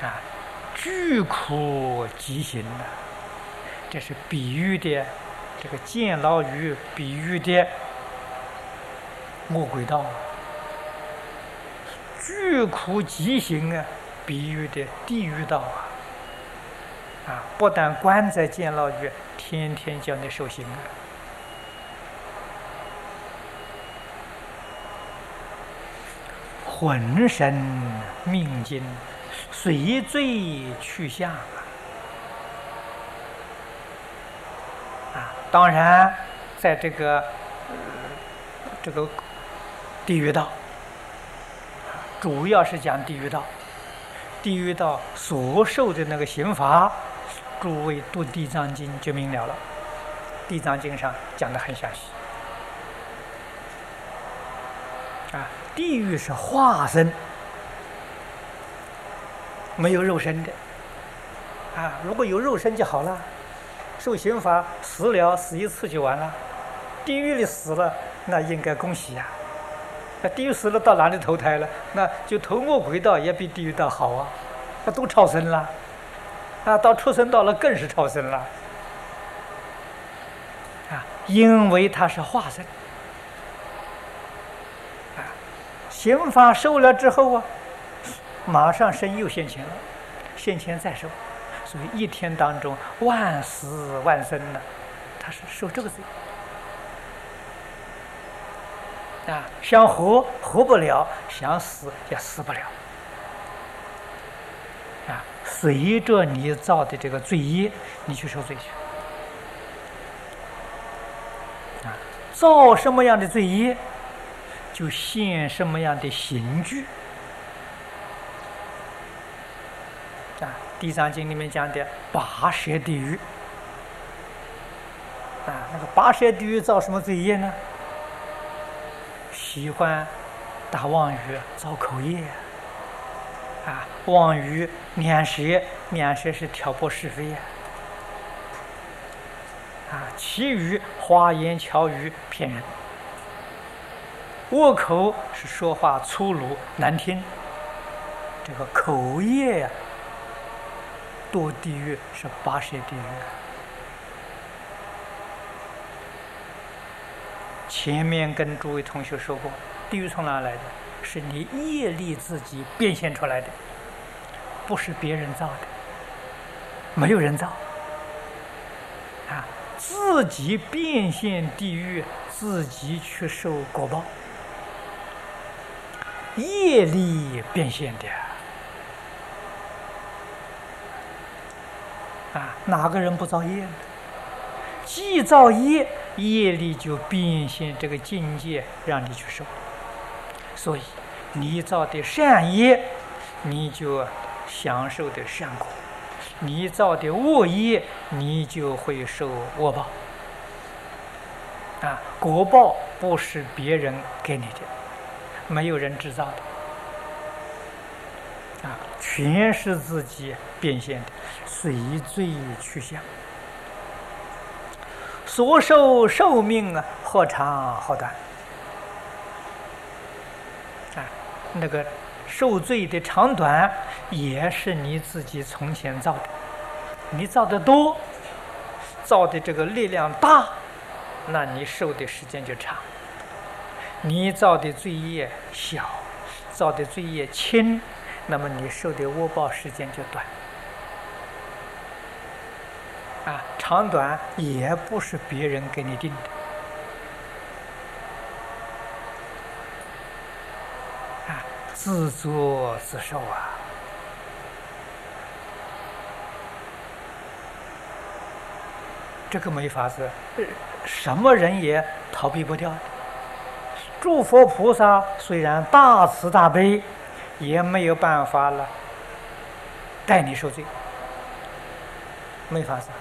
啊，巨苦极刑的，这是比喻的，这个监牢狱比喻的恶鬼道，巨苦极刑啊，比喻的地狱道啊，不但关在监牢狱，天天叫你受刑啊。浑身命尽，随罪去向啊！当然，在这个地狱道，主要是讲地狱道。地狱道所受的那个刑罚，诸位读《地藏经》就明了了，《地藏经》上讲得很详细。啊，地狱是化身，没有肉身的。啊，如果有肉身就好了，受刑罚死一次就完了。地狱里死了，那应该恭喜呀。那地狱死了到哪里投胎了？那就投恶鬼道也比地狱道好啊，那都超生了。啊，到畜生道了更是超生了。啊，因为它是化身。刑罚受了之后啊，马上身又现前了，现前再受，所以一天当中万死万生呢，他是受这个罪。啊，想活不了，想死也死不了。啊，随着你造的这个罪业，你去受罪去。啊，造什么样的罪业，就现什么样的刑具。啊，《地藏经》里面讲的拔舌地狱。啊，那个拔舌地狱造什么罪业呢？喜欢打妄语，造口业。啊，妄语念舌是挑拨是非呀。啊，绮语花言巧语骗人。恶口是说话粗鲁难听，这个口业呀，堕地狱是拔舌地狱。前面跟诸位同学说过，地狱从哪来的？是你业力自己变现出来的，不是别人造的，没有人造。啊，自己变现地狱，自己去受果报。业力变现的啊，哪个人不造业呢？既造业，业力就变现这个境界让你去受。所以你造的善业，你就享受的善果；你造的恶业，你就会受恶报。啊，果报不是别人给你的，没有人制造的，啊，全是自己变现的，随罪去向。所受寿命啊，或长或短。啊，那个受罪的长短，也是你自己从前造的。你造的多，造的这个力量大，那你受的时间就长。你造的罪业小，造的罪业轻，那么你受的恶报时间就短。啊，长短也不是别人给你定的。啊，自作自受啊。这个没法子，什么人也逃避不掉的。诸佛菩萨虽然大慈大悲，也没有办法了带你受罪，没法子。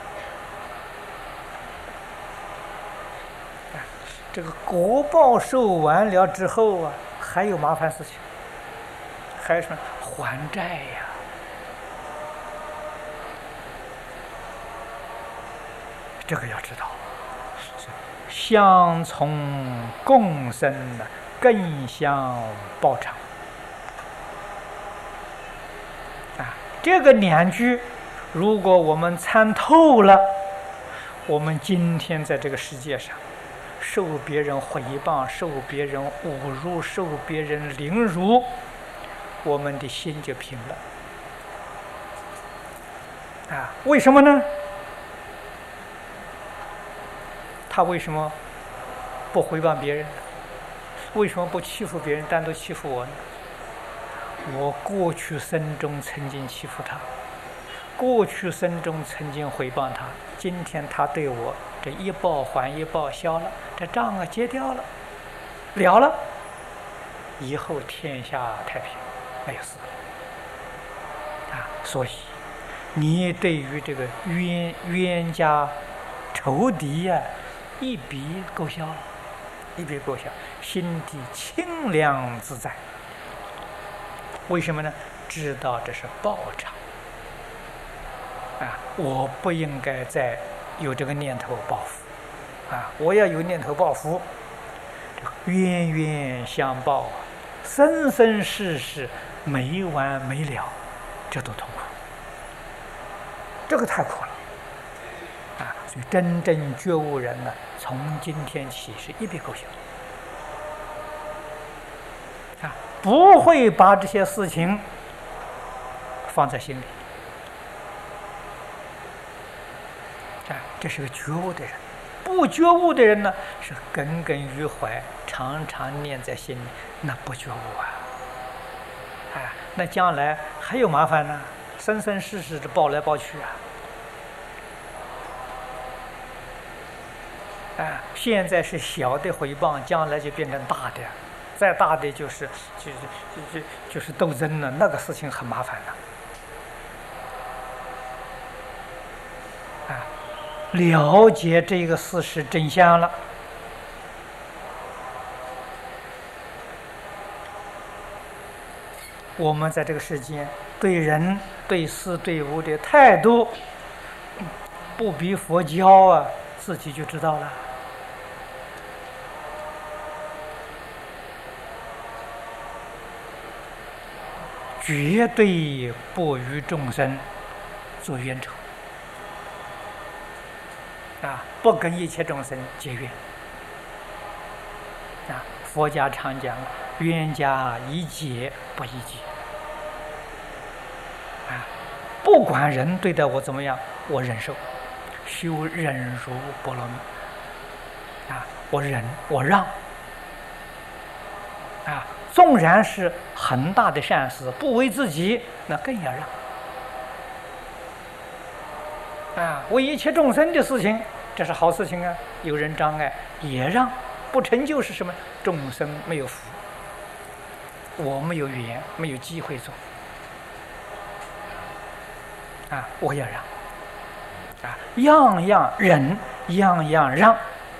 这个果报受完了之后啊，还有麻烦事情，还有什么还债呀？这个要知道，相从共生的，更相报偿。啊， 这个2句，如果我们参透了，我们今天在这个世界上，受别人毁谤、受别人侮辱、受别人凌辱，我们的心就平了。为什么呢？他为什么不毁谤别人？为什么不欺负别人，单独欺负我呢？我过去生中曾经欺负他，过去生中曾经诽谤他，今天他对我这一报还一报，消了，这账结掉了，了了，以后天下太平，没有事所以你对于这个冤家仇敌一笔勾销了，一笔勾销，心底清凉自在。为什么呢？知道这是报偿我不应该再有这个念头报复我要有念头报复，冤冤相报生生世世没完没了，这多痛苦，这个太苦了所以真正觉悟人呢，从今天起是一笔勾销不会把这些事情放在心里这是个觉悟的人。不觉悟的人呢，是耿耿于怀，常常念在心里，那不觉悟那将来还有麻烦呢，生生世世的报来报去现在是小的诽谤，将来就变成大的，再大的就是斗争了，那个事情很麻烦了解这个事实真相了，我们在这个世间对人对事对物的态度不比佛教自己就知道了。绝对不与众生做冤仇不跟一切众生结怨佛家常讲冤家宜解不宜结不管人对待我怎么样，我忍受，修忍辱波罗蜜我忍我让纵然是很大的善事，不为自己，那更要让为一切众生的事情，这是好事情有人障碍也让，不成就是什么？众生没有福，我没有缘，没有机会做我要让样样忍，样样让。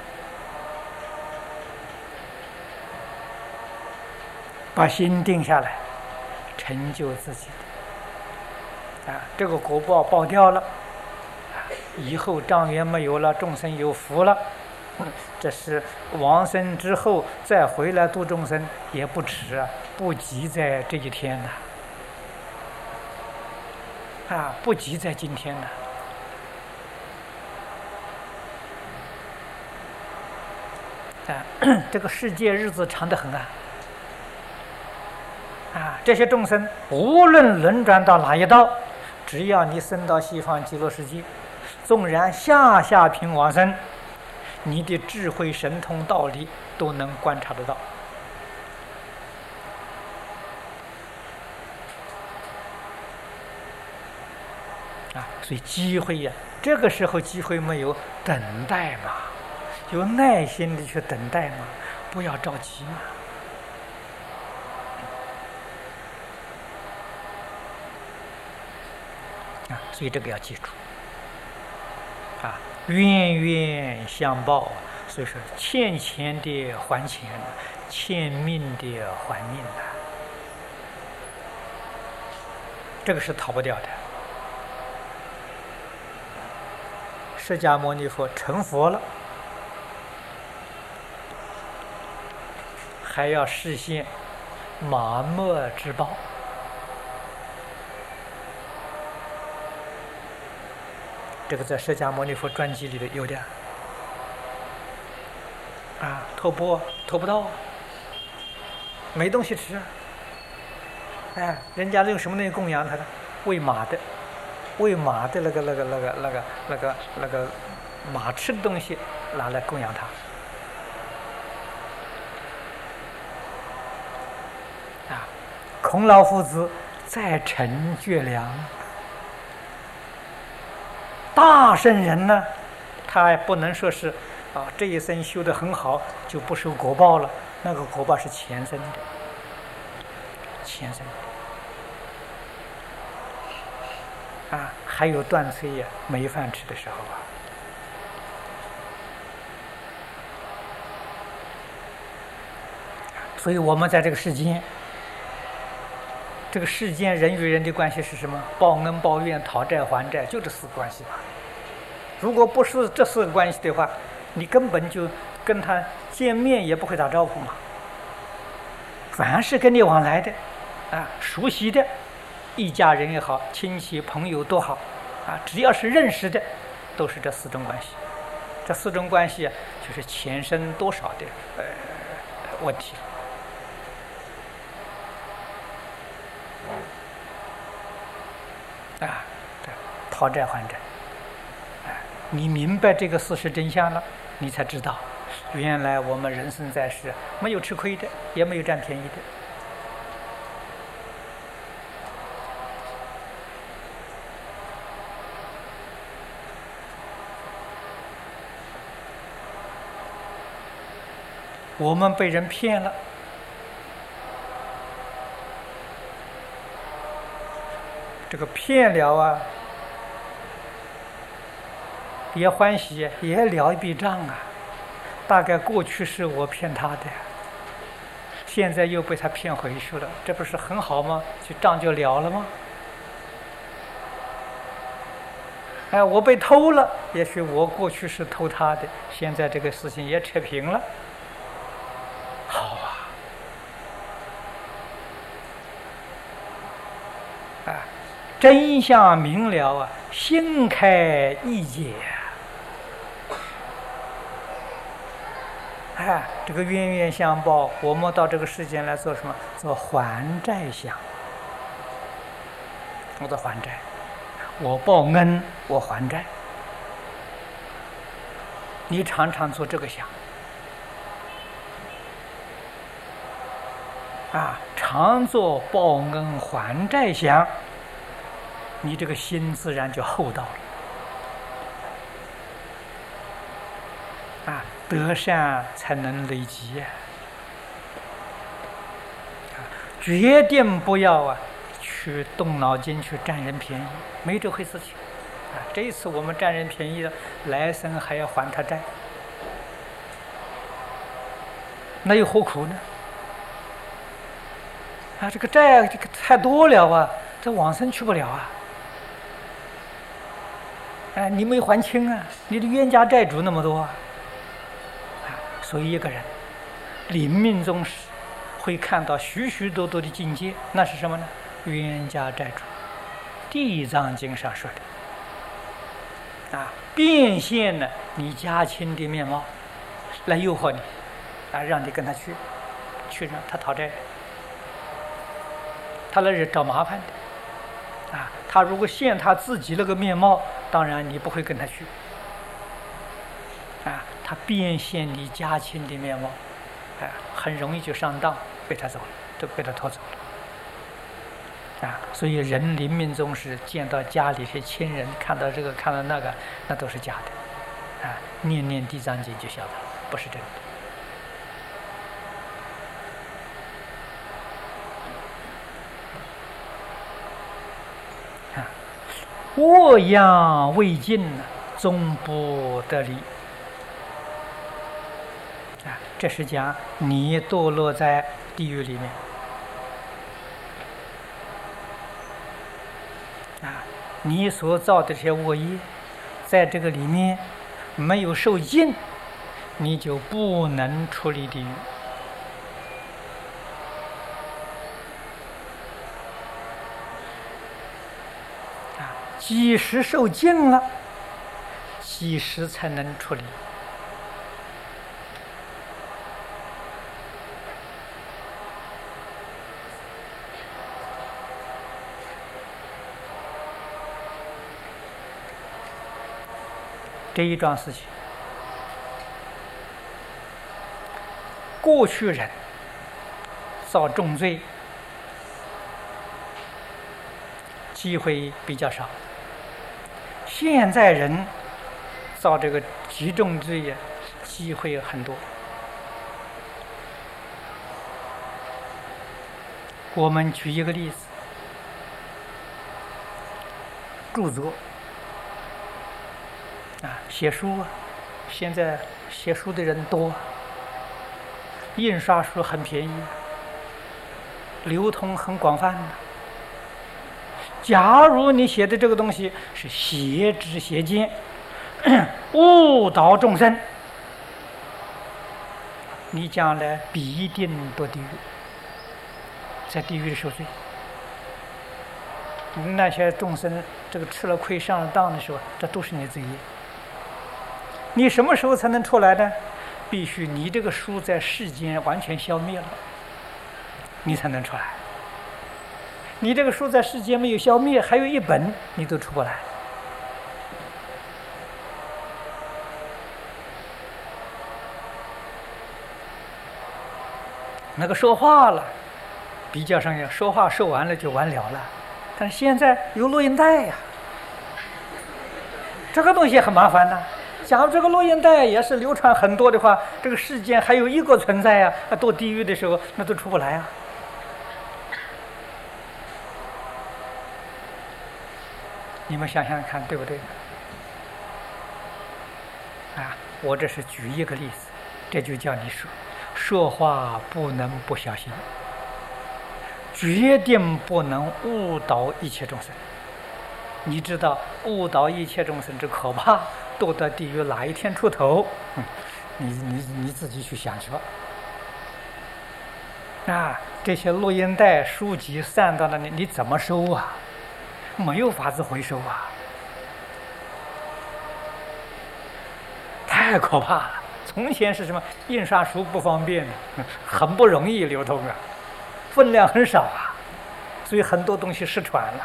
把心定下来，成就自己的这个果报报掉了以后障缘没有了，众生有福了这是往生之后再回来度众生也不迟不急在这一天不急在今天这个世界日子长得很这些众生无论轮转到哪一道，只要你升到西方极乐世界，纵然下品往生，你的智慧神通道理都能观察得到所以机会这个时候机会没有，等待嘛，有耐心的去等待嘛，不要着急嘛所以这个要记住冤冤相报所以说欠钱的还钱，欠命的还命这个是逃不掉的。释迦牟尼佛成佛了，还要实现马没之报这个在释迦牟尼佛传记里的有的。啊，托钵托不到，没东西吃。哎，人家用什么东西供养他呢？喂马的，喂马的那个马吃的东西拿来供养他。啊，孔老夫子在陈觉良，大圣人呢，他也不能说是这一生修得很好就不受果报了，那个果报是前生的，前生的。还有断炊呀，没饭吃的时候所以我们在这个世间，人与人的关系是什么？报恩报怨、讨债还债，就这四个关系吧。如果不是这四个关系的话，你根本就跟他见面也不会打招呼嘛。凡是跟你往来的，熟悉的，一家人也好，亲戚朋友都好，只要是认识的，都是这四种关系。这四种关系就是前生多少的问题。讨债还债。你明白这个事实真相了，你才知道，原来我们人生在世没有吃亏的，也没有占便宜的。我们被人骗了，这个骗了也欢喜，也了一笔账大概过去是我骗他的，现在又被他骗回去了，这不是很好吗？这账就了了吗？我被偷了，也许我过去是偷他的，现在这个事情也扯平了。好真相明了心开意解这个冤冤相报，我们到这个世间来做什么？做还债相。我在还债，我报恩，我还债。你常常做这个想常做报恩还债想，你这个心自然就厚道了德善才能累积决定不要去动脑筋去占人便宜，没这回事情这一次我们占人便宜了，来生还要还他债，那又何苦呢？这个债这个太多了这往生去不了你没还清你的冤家债主那么多所以一个人临命终时会看到许许多多的境界，那是什么呢？冤家债主，《地藏经》上说的变现了你家亲的面貌，来诱惑你让你跟他去让他讨债，他来找麻烦的他如果现他自己那个面貌，当然你不会跟他去他变现你家亲的面貌很容易就上当，被他走了，就被他拖走了所以人临命终时见到家里的亲人，看到这个看到那个，那都是假的念念地藏经就晓得不是真的恶样未尽终不得离这是讲你堕落在地狱里面你所造的这些恶业在这个里面没有受尽，你就不能出离地狱即使受尽了， 几时才能出离？这一桩事情，过去人造重罪机会比较少，现在人造这个极重罪呀，机会很多。我们举一个例子，著作写书啊，现在写书的人多，印刷书很便宜，流通很广泛。假如你写的这个东西是邪知邪见，误导众生，你将来必定堕地狱，在地狱里受罪。那些众生这个吃了亏上了当的时候，这都是你罪业。你什么时候才能出来呢？必须你这个书在世间完全消灭了，你才能出来。你这个书在世间没有消灭，还有一本，你都出不来。那个说话了，比较上要说话说完了就完了了，但是现在有录音带呀，这个东西很麻烦呐。假如这个录音带也是流传很多的话，这个世间还有一个存在呀，堕地狱的时候那都出不来啊。你们想想看，对不对？我这是举一个例子，这就叫你说话不能不小心，决定不能误导一切众生。你知道误导一切众生之可怕，堕到地狱哪一天出头？你自己去想去吧。这些录音带、书籍散到那里，你怎么收啊？没有法子回收啊，太可怕了。从前是什么印刷书不方便，很不容易流通啊，分量很少啊，所以很多东西失传了。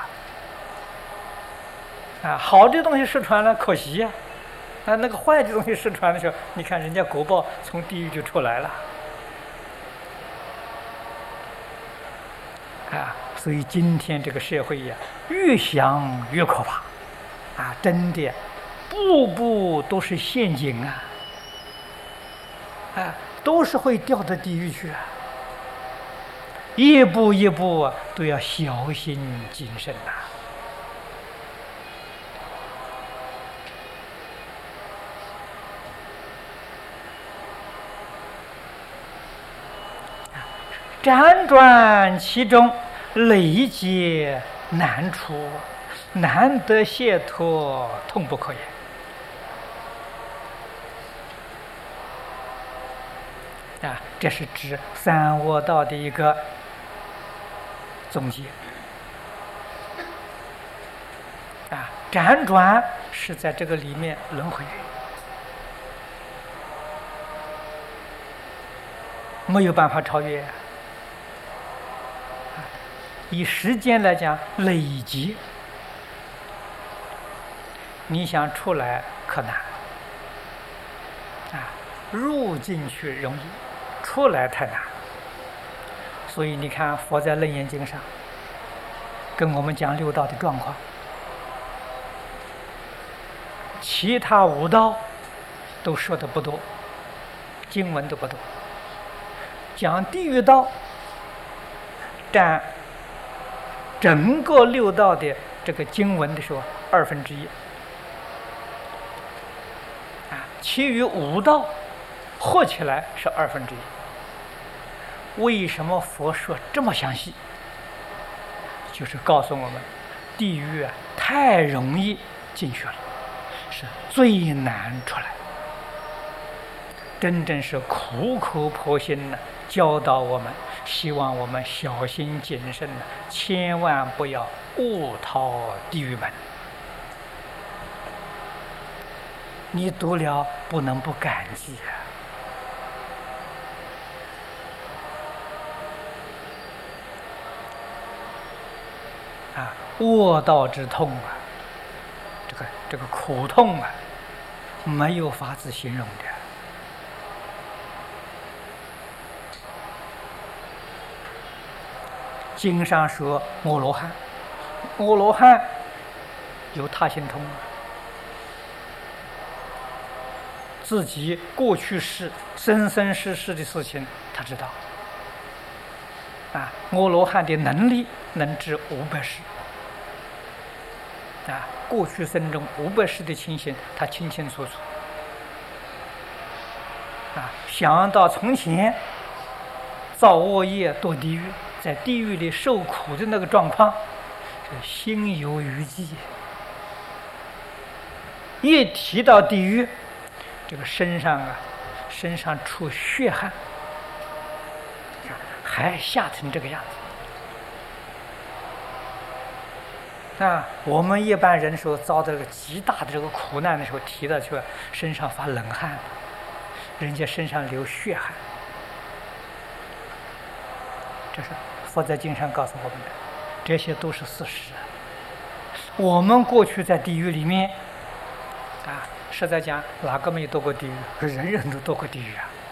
好的东西失传了，可惜呀。那个坏的东西失传的时候，你看人家果报从地狱就出来了。所以今天这个社会呀，越想越可怕。真的，步步都是陷阱都是会掉到地狱去一步一步都要小心谨慎辗转其中，累劫难出，难得解脱，痛不可言。这是指三恶道的一个总结。辗转是在这个里面轮回，没有办法超越。以时间来讲，累积，你想出来可难入进去容易，出来太难。所以你看，佛在《楞严经》上跟我们讲六道的状况，其他五道都说的不多，经文都不多，讲地狱道占整个六道的这个经文的时候1/2，其余五道合起来是1/2。为什么佛说这么详细？就是告诉我们，地狱太容易进去了，是最难出来。真正是苦口婆心的教导我们，希望我们小心谨慎，千万不要误逃地狱门。 你读了不能不感激卧道之痛这个苦痛没有法子形容的。经上说阿罗汉，阿罗汉有他心通自己过去世、生生世世的事情他知道阿罗汉的能力能治500世过去生中500世的情形他清清楚楚想到从前造恶业堕地狱，在地狱里受苦的那个状况，心有余悸。一提到地狱，这个身上出血汗，还吓成这个样子。我们一般人说遭到这个极大的这个苦难的时候，提到去身上发冷汗，人家身上流血汗，这是佛在经上告诉我们的，这些都是事实。我们过去在地狱里面实在讲哪个没有堕过地狱？人人都堕过地狱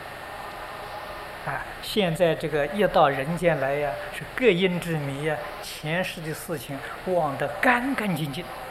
现在这个一到人间来是各因之迷前世的事情忘得干干净净